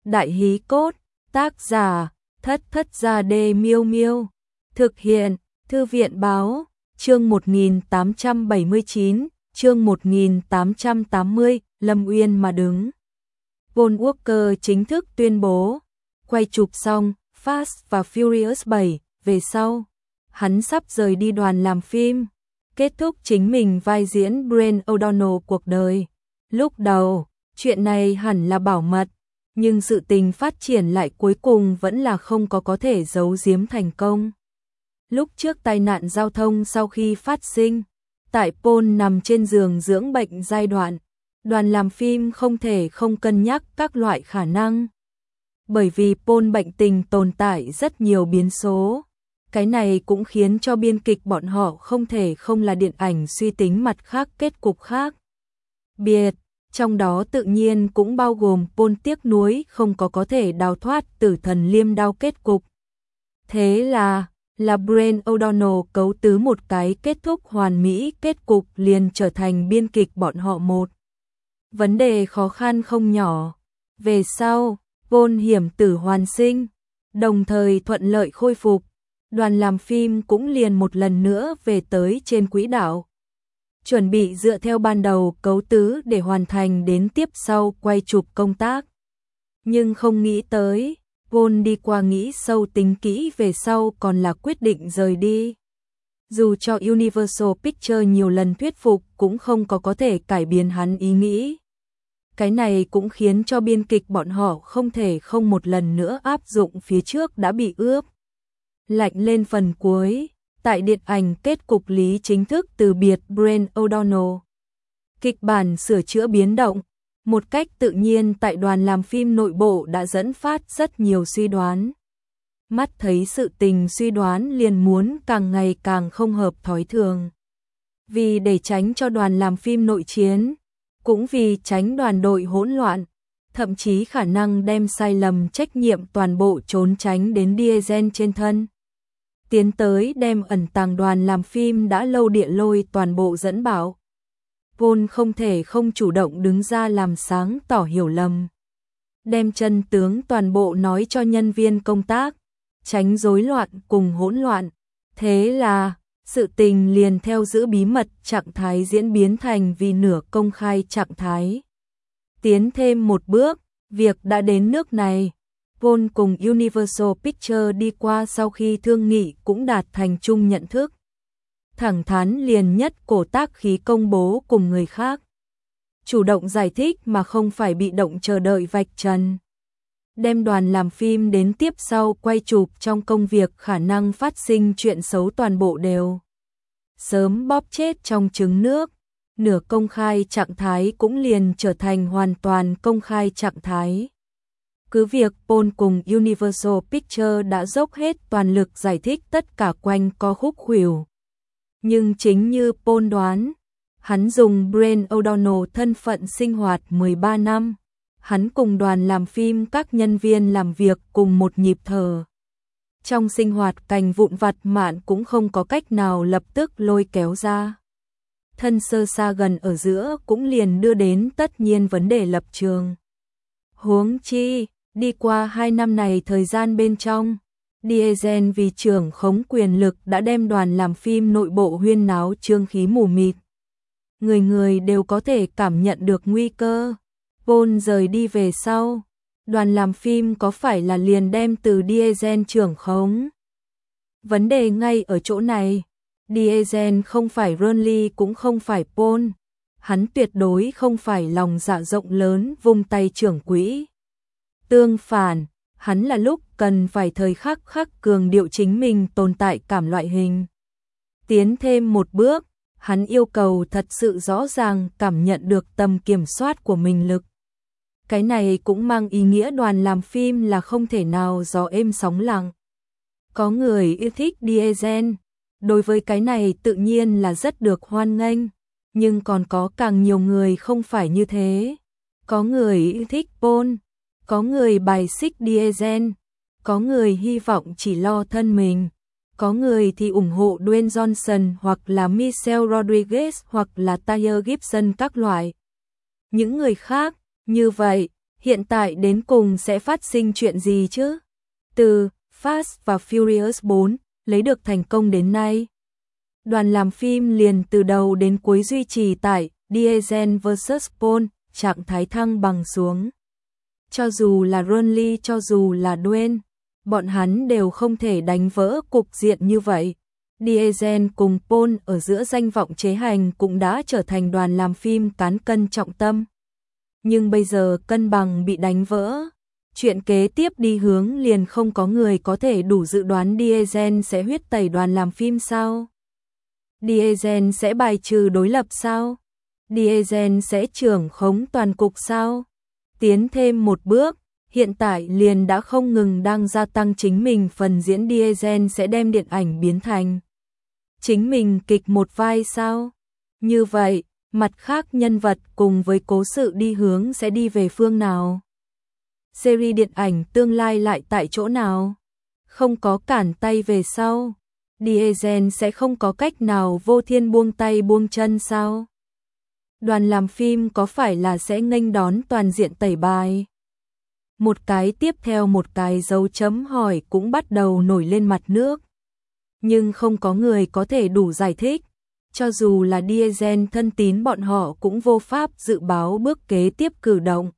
Đại hí cốt, tác giả, Thất Thất Gia Đê Miêu Miêu. Thực hiện, Thư viện báo, chương 1879, chương 1880, Lâm Uyên mà đứng. Paul Walker chính thức tuyên bố, quay chụp xong Fast và Furious 7, về sau, hắn sắp rời đi đoàn làm phim, kết thúc chính mình vai diễn Brent O'Donnell cuộc đời. Lúc đầu, chuyện này hẳn là bảo mật, nhưng sự tình phát triển lại cuối cùng vẫn là không có thể giấu giếm thành công. Lúc trước tai nạn giao thông sau khi phát sinh, tại Paul nằm trên giường dưỡng bệnh giai đoạn, đoàn làm phim không thể không cân nhắc các loại khả năng. Bởi vì Paul bệnh tình tồn tại rất nhiều biến số, cái này cũng khiến cho biên kịch bọn họ không thể không là điện ảnh suy tính mặt khác kết cục khác. Biệt, trong đó tự nhiên cũng bao gồm Paul tiếc nuối không có thể đào thoát tử thần liêm đao kết cục. Thế là Brent O'Donnell cấu tứ một cái kết thúc hoàn mỹ kết cục liền trở thành biên kịch bọn họ một vấn đề khó khăn không nhỏ. Về sau, Paul hiểm tử hoàn sinh, đồng thời thuận lợi khôi phục, đoàn làm phim cũng liền một lần nữa về tới trên quỹ đạo. Chuẩn bị dựa theo ban đầu cấu tứ để hoàn thành đến tiếp sau quay chụp công tác. Nhưng không nghĩ tới, Paul đi qua nghĩ sâu tính kỹ về sau còn là quyết định rời đi. Dù cho Universal Pictures nhiều lần thuyết phục cũng không có thể cải biến hắn ý nghĩ. Cái này cũng khiến cho biên kịch bọn họ không thể không một lần nữa áp dụng phía trước đã bị ướp lạnh lên phần cuối. Tại điện ảnh kết cục lý chính thức từ biệt Brent O'Donnell. Kịch bản sửa chữa biến động, một cách tự nhiên tại đoàn làm phim nội bộ đã dẫn phát rất nhiều suy đoán. Mắt thấy sự tình suy đoán liền muốn càng ngày càng không hợp thói thường. Vì để tránh cho đoàn làm phim nội chiến, cũng vì tránh đoàn đội hỗn loạn, thậm chí khả năng đem sai lầm trách nhiệm toàn bộ trốn tránh đến Diesel trên thân. Tiến tới đem ẩn tàng đoàn làm phim đã lâu địa lôi toàn bộ dẫn bảo. Paul không thể không chủ động đứng ra làm sáng tỏ hiểu lầm. Đem chân tướng toàn bộ nói cho nhân viên công tác, tránh rối loạn cùng hỗn loạn. Thế là, sự tình liền theo giữ bí mật trạng thái diễn biến thành vì nửa công khai trạng thái. Tiến thêm một bước, việc đã đến nước này. Paul cùng Universal Pictures đi qua sau khi thương nghị cũng đạt thành chung nhận thức. Thẳng thắn liền nhất cổ tác khí công bố cùng người khác. Chủ động giải thích mà không phải bị động chờ đợi vạch trần. Đem đoàn làm phim đến tiếp sau quay chụp trong công việc khả năng phát sinh chuyện xấu toàn bộ đều sớm bóp chết trong trứng nước. Nửa công khai trạng thái cũng liền trở thành hoàn toàn công khai trạng thái. Cứ việc Paul cùng Universal Pictures đã dốc hết toàn lực giải thích tất cả quanh co khúc khuỷu. Nhưng chính như Paul đoán, hắn dùng Brent O'Donnell thân phận sinh hoạt 13 năm. Hắn cùng đoàn làm phim các nhân viên làm việc cùng một nhịp thở. Trong sinh hoạt cành vụn vặt mạn cũng không có cách nào lập tức lôi kéo ra. Thân sơ xa gần ở giữa cũng liền đưa đến tất nhiên vấn đề lập trường. Huống chi, đi qua 2 năm này thời gian bên trong, Diesel vì trưởng khống quyền lực đã đem đoàn làm phim nội bộ huyên náo trương khí mù mịt. Người người đều có thể cảm nhận được nguy cơ. Paul rời đi về sau, đoàn làm phim có phải là liền đem từ Diesel trưởng khống? Vấn đề ngay ở chỗ này, Diesel không phải Ronly cũng không phải Paul. Hắn tuyệt đối không phải lòng dạ rộng lớn vung tay trưởng quỹ. Tương phản, hắn là lúc cần phải thời khắc khắc cường điệu chính mình tồn tại cảm loại hình. Tiến thêm một bước, hắn yêu cầu thật sự rõ ràng cảm nhận được tầm kiểm soát của mình lực. Cái này cũng mang ý nghĩa đoàn làm phim là không thể nào gió êm sóng lặng. Có người yêu thích Diesel, đối với cái này tự nhiên là rất được hoan nghênh, nhưng còn có càng nhiều người không phải như thế. Có người yêu thích Paul, có người bài xích Diesel, có người hy vọng chỉ lo thân mình, có người thì ủng hộ Dwayne Johnson hoặc là Michelle Rodriguez hoặc là Taya Gibson các loại. Những người khác, như vậy, Hiện tại đến cùng sẽ phát sinh chuyện gì chứ? Từ Fast và Furious 4 lấy được thành công đến nay, đoàn làm phim liền từ đầu đến cuối duy trì tại Diesel vs Paul, trạng thái thăng bằng xuống. Cho dù là Ronly, cho dù là Dwayne, bọn hắn đều không thể đánh vỡ cục diện như vậy. Diesel cùng Paul ở giữa danh vọng chế hành cũng đã trở thành đoàn làm phim cán cân trọng tâm. Nhưng bây giờ cân bằng bị đánh vỡ, chuyện kế tiếp đi hướng liền không có người có thể đủ dự đoán. Diesel sẽ huyết tẩy đoàn làm phim sao? Diesel sẽ bài trừ đối lập sao? Diesel sẽ trưởng khống toàn cục sao? Tiến thêm một bước, hiện tại liền đã không ngừng đang gia tăng chính mình phần diễn. Diesel sẽ đem điện ảnh biến thành chính mình kịch một vai sao? Như vậy, mặt khác nhân vật cùng với cố sự đi hướng sẽ đi về phương nào? Series điện ảnh tương lai lại tại chỗ nào? Không có cản tay về sau, Diesel sẽ không có cách nào vô thiên buông tay buông chân sao? Đoàn làm phim có phải là sẽ nghênh đón toàn diện tẩy bài? Một cái tiếp theo một cái dấu chấm hỏi cũng bắt đầu nổi lên mặt nước. Nhưng không có người có thể đủ giải thích. Cho dù là Diesel thân tín bọn họ cũng vô pháp dự báo bước kế tiếp cử động.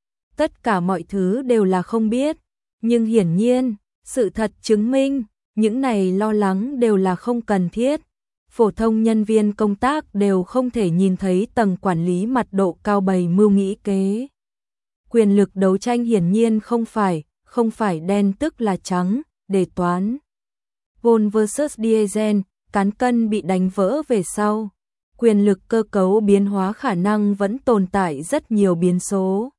Tất cả mọi thứ đều là không biết. Nhưng hiển nhiên, sự thật chứng minh, những này lo lắng đều là không cần thiết. Phổ thông nhân viên công tác đều không thể nhìn thấy tầng quản lý mặt độ cao bày mưu nghĩ kế. Quyền lực đấu tranh hiển nhiên không phải đen tức là trắng, để toán. Paul vs Diesel, cán cân bị đánh vỡ về sau. Quyền lực cơ cấu biến hóa khả năng vẫn tồn tại rất nhiều biến số.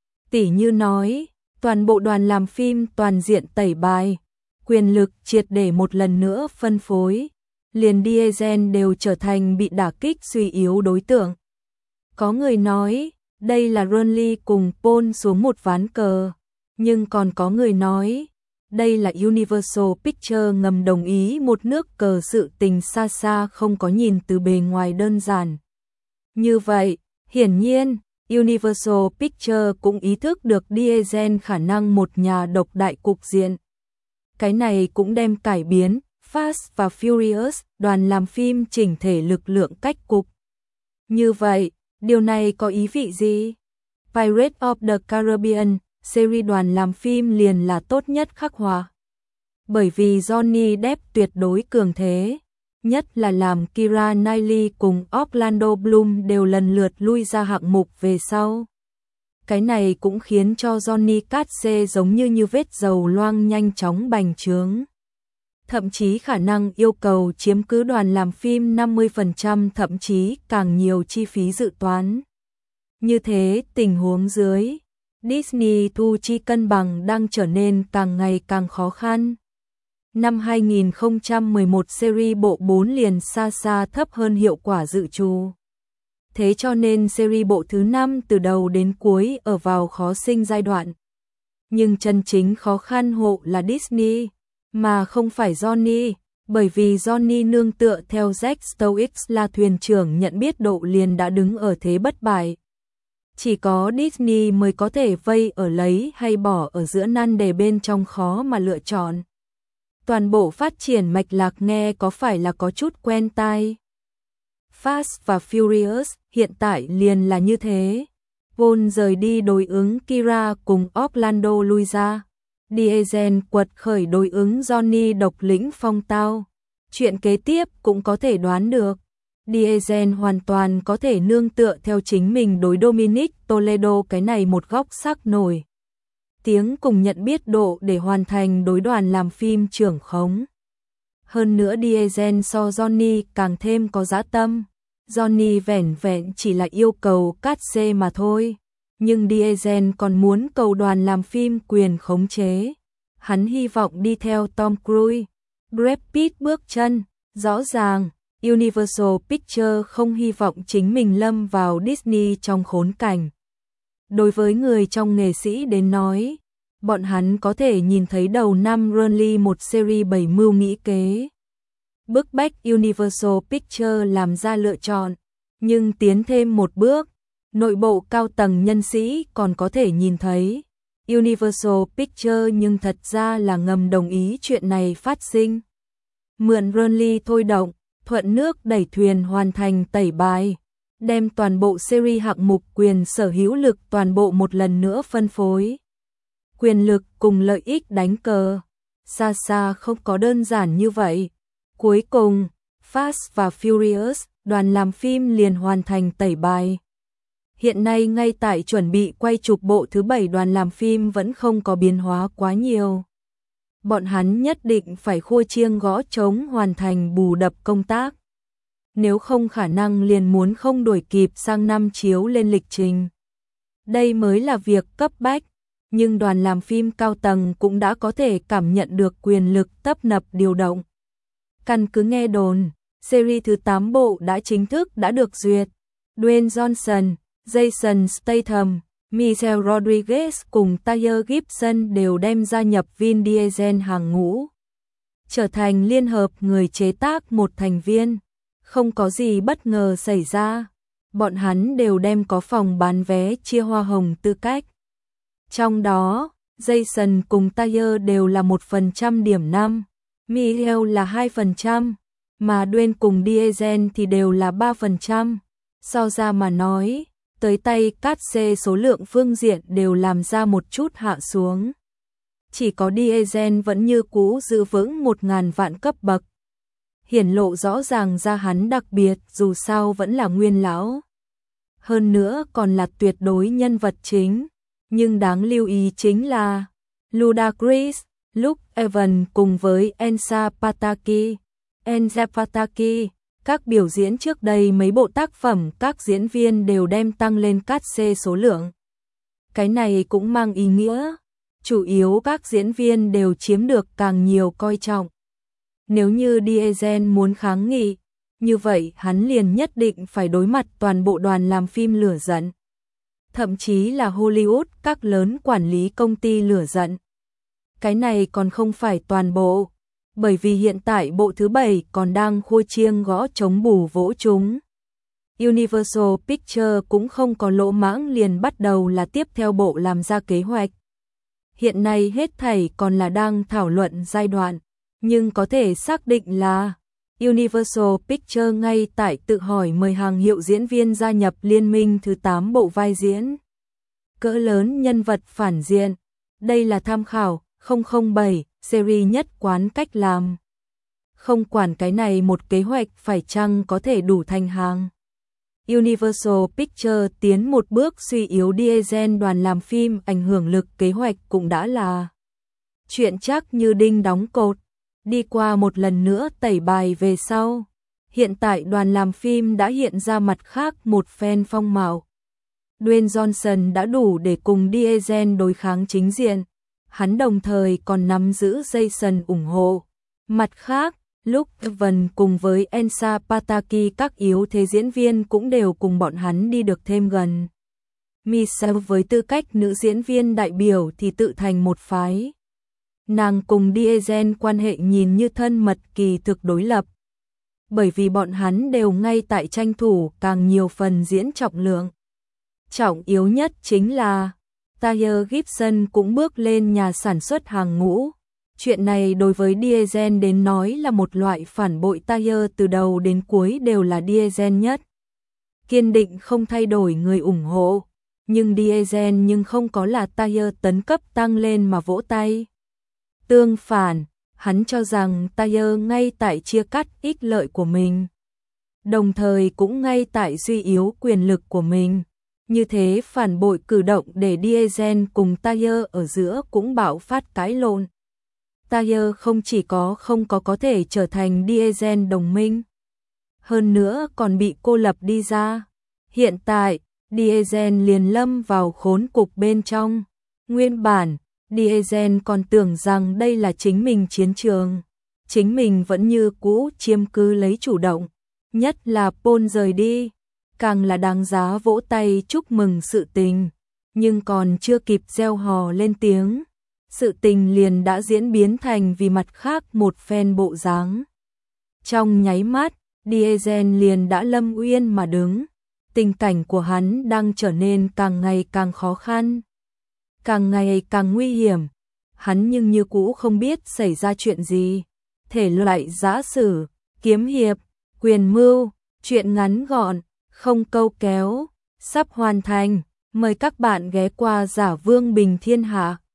Tỉ như nói, toàn bộ đoàn làm phim toàn diện tẩy bài, quyền lực triệt để một lần nữa phân phối, liền Diesel đều trở thành bị đả kích suy yếu đối tượng. Có người nói, đây là Ronly cùng Paul xuống một ván cờ, nhưng còn có người nói, đây là Universal Pictures ngầm đồng ý một nước cờ. Sự tình xa xa không có nhìn từ bề ngoài đơn giản. Như vậy, hiển nhiên, Universal Pictures cũng ý thức được Diesel khả năng một nhà độc đại cục diện. Cái này cũng đem cải biến Fast và Furious, đoàn làm phim chỉnh thể lực lượng cách cục. Như vậy, điều này có ý vị gì? Pirates of the Caribbean, series đoàn làm phim liền là tốt nhất khắc họa. Bởi vì Johnny Depp tuyệt đối cường thế, nhất là làm Keira Knightley cùng Orlando Bloom đều lần lượt lui ra hạng mục về sau. Cái này cũng khiến cho Johnny Cage giống như vết dầu loang nhanh chóng bành trướng. Thậm chí khả năng yêu cầu chiếm cứ đoàn làm phim 50%, thậm chí càng nhiều chi phí dự toán. Như thế tình huống dưới, Disney thu chi cân bằng đang trở nên càng ngày càng khó khăn. Năm 2011 series bộ 4 liền xa xa thấp hơn hiệu quả dự trù. Thế cho nên series bộ thứ 5 từ đầu đến cuối ở vào khó sinh giai đoạn. Nhưng chân chính khó khăn hộ là Disney, mà không phải Johnny, bởi vì Johnny nương tựa theo Jack Stokes là thuyền trưởng nhận biết độ liền đã đứng ở thế bất bại. Chỉ có Disney mới có thể vây ở lấy hay bỏ ở giữa nan đề bên trong khó mà lựa chọn. Toàn bộ phát triển mạch lạc nghe có phải là có chút quen tai. Fast và Furious hiện tại liền là như thế. Paul rời đi đối ứng Keira cùng Orlando lui ra. Diesel quật khởi đối ứng Johnny độc lĩnh phong tao. Chuyện kế tiếp cũng có thể đoán được. Diesel hoàn toàn có thể nương tựa theo chính mình đối Dominic Toretto cái này một góc sắc nổi tiếng cùng nhận biết độ để hoàn thành đối đoàn làm phim trưởng khống. Hơn nữa Diesel so Johnny càng thêm có dã tâm. Johnny vẻn vẹn chỉ là yêu cầu cát xê mà thôi. Nhưng Diesel còn muốn cầu đoàn làm phim quyền khống chế. Hắn hy vọng đi theo Tom Cruise, Brad Pitt bước chân. Rõ ràng, Universal Pictures không hy vọng chính mình lâm vào Disney trong khốn cảnh. Đối với người trong nghệ sĩ đến nói, bọn hắn có thể nhìn thấy đầu năm Ronly một series 7 mưu nghĩ kế. Bức bách Universal Pictures làm ra lựa chọn, nhưng tiến thêm một bước, Nội bộ cao tầng nhân sĩ còn có thể nhìn thấy Universal Pictures nhưng thật ra là ngầm đồng ý chuyện này phát sinh. Mượn Burnley thôi động, thuận nước đẩy thuyền hoàn thành tẩy bài, đem toàn bộ series hạng mục quyền sở hữu lực toàn bộ một lần nữa phân phối. Quyền lực cùng lợi ích đánh cờ, xa xa không có đơn giản như vậy. Cuối cùng, Fast và Furious, đoàn làm phim liền hoàn thành tẩy bài. Hiện nay ngay tại chuẩn bị quay chụp bộ thứ 7 đoàn làm phim vẫn không có biến hóa quá nhiều. Bọn hắn nhất định phải khua chiêng gõ trống hoàn thành bù đắp công tác. Nếu không khả năng liền muốn không đuổi kịp sang năm chiếu lên lịch trình. Đây mới là việc cấp bách, nhưng đoàn làm phim cao tầng cũng đã có thể cảm nhận được quyền lực tấp nập điều động. Căn cứ nghe đồn, series thứ 8 bộ đã chính thức đã được duyệt. Dwayne Johnson, Jason Statham, Michelle Rodriguez cùng Tye Gibson đều đem gia nhập Vin Diesel hàng ngũ, trở thành liên hợp người chế tác một thành viên. Không có gì bất ngờ xảy ra, bọn hắn đều đem có phòng bán vé chia hoa hồng tư cách. Trong đó, Jason cùng Tye đều là 1% điểm 5, Michelle là 2%, mà Dwayne cùng Diesel thì đều là 3%. So ra mà nói, tới tay cát xê số lượng phương diện đều làm ra một chút hạ xuống. Chỉ có Diesel vẫn như cũ giữ vững 1.000 vạn cấp bậc. Hiển lộ rõ ràng ra hắn đặc biệt dù sao vẫn là nguyên lão. Hơn nữa còn là tuyệt đối nhân vật chính. Nhưng đáng lưu ý chính là Ludacris, Luke Evans cùng với Elsa Pataky. Các biểu diễn trước đây mấy bộ tác phẩm các diễn viên đều đem tăng lên cát xê số lượng. Cái này cũng mang ý nghĩa, chủ yếu các diễn viên đều chiếm được càng nhiều coi trọng. Nếu như Diesel muốn kháng nghị, như vậy hắn liền nhất định phải đối mặt toàn bộ đoàn làm phim lửa giận. Thậm chí là Hollywood các lớn quản lý công ty lửa giận. Cái này còn không phải toàn bộ, bởi vì hiện tại bộ thứ 7 còn đang khua chiêng gõ trống bù vỗ chúng. Universal Pictures cũng không có lỗ mãng liền bắt đầu là tiếp theo bộ làm ra kế hoạch. Hiện nay hết thảy còn là đang thảo luận giai đoạn, nhưng có thể xác định là Universal Pictures ngay tại tự hỏi mời hàng hiệu diễn viên gia nhập liên minh thứ 8 bộ vai diễn. Cỡ lớn nhân vật phản diện, đây là tham khảo 007 series nhất quán cách làm. Không quản cái này một kế hoạch phải chăng có thể đủ thành hàng. Universal Pictures tiến một bước suy yếu Diesel đoàn làm phim ảnh hưởng lực kế hoạch cũng đã là chuyện chắc như đinh đóng cột. Đi qua một lần nữa tẩy bài về sau, hiện tại đoàn làm phim đã hiện ra mặt khác một phen phong mạo. Dwayne Johnson đã đủ để cùng Diesel đối kháng chính diện, hắn đồng thời còn nắm giữ Jason ủng hộ. Mặt khác, Luke Evans cùng với Elsa Pataky các yếu thế diễn viên cũng đều cùng bọn hắn đi được thêm gần. Michelle với tư cách nữ diễn viên đại biểu thì tự thành một phái. Nàng cùng Diesel quan hệ nhìn như thân mật kỳ thực đối lập. Bởi vì bọn hắn đều ngay tại tranh thủ càng nhiều phần diễn trọng lượng. Trọng yếu nhất chính là Tye Gibson cũng bước lên nhà sản xuất hàng ngũ. Chuyện này đối với Diesel đến nói là một loại phản bội. Tye từ đầu đến cuối đều là Diesel nhất. Kiên định không thay đổi người ủng hộ. Nhưng Diesel nhưng không có là Tye tấn cấp tăng lên mà vỗ tay. Tương phản, hắn cho rằng Tye ngay tại chia cắt ích lợi của mình. Đồng thời cũng ngay tại suy yếu quyền lực của mình. Như thế phản bội cử động để Diesel cùng Tye ở giữa cũng bạo phát cãi lộn. Tye không chỉ không có thể trở thành Diesel đồng minh, hơn nữa còn bị cô lập đi ra. Hiện tại, Diesel liền lâm vào khốn cục bên trong. Nguyên bản, Diesel còn tưởng rằng đây là chính mình chiến trường. Chính mình vẫn như cũ chiếm cứ lấy chủ động. Nhất là Paul rời đi, càng là đáng giá vỗ tay chúc mừng sự tình. Nhưng còn chưa kịp reo hò lên tiếng, sự tình liền đã diễn biến thành vì mặt khác một phen bộ dáng. Trong nháy mắt, Diesel liền đã lâm uyên mà đứng. tình cảnh của hắn đang trở nên càng ngày càng khó khăn, càng ngày càng nguy hiểm. Hắn nhưng như cũ không biết xảy ra chuyện gì. Thể loại giã sử, kiếm hiệp, quyền mưu, truyện ngắn gọn, không câu kéo, sắp hoàn thành. Mời các bạn ghé qua Giả Vương Bình Thiên Hạ.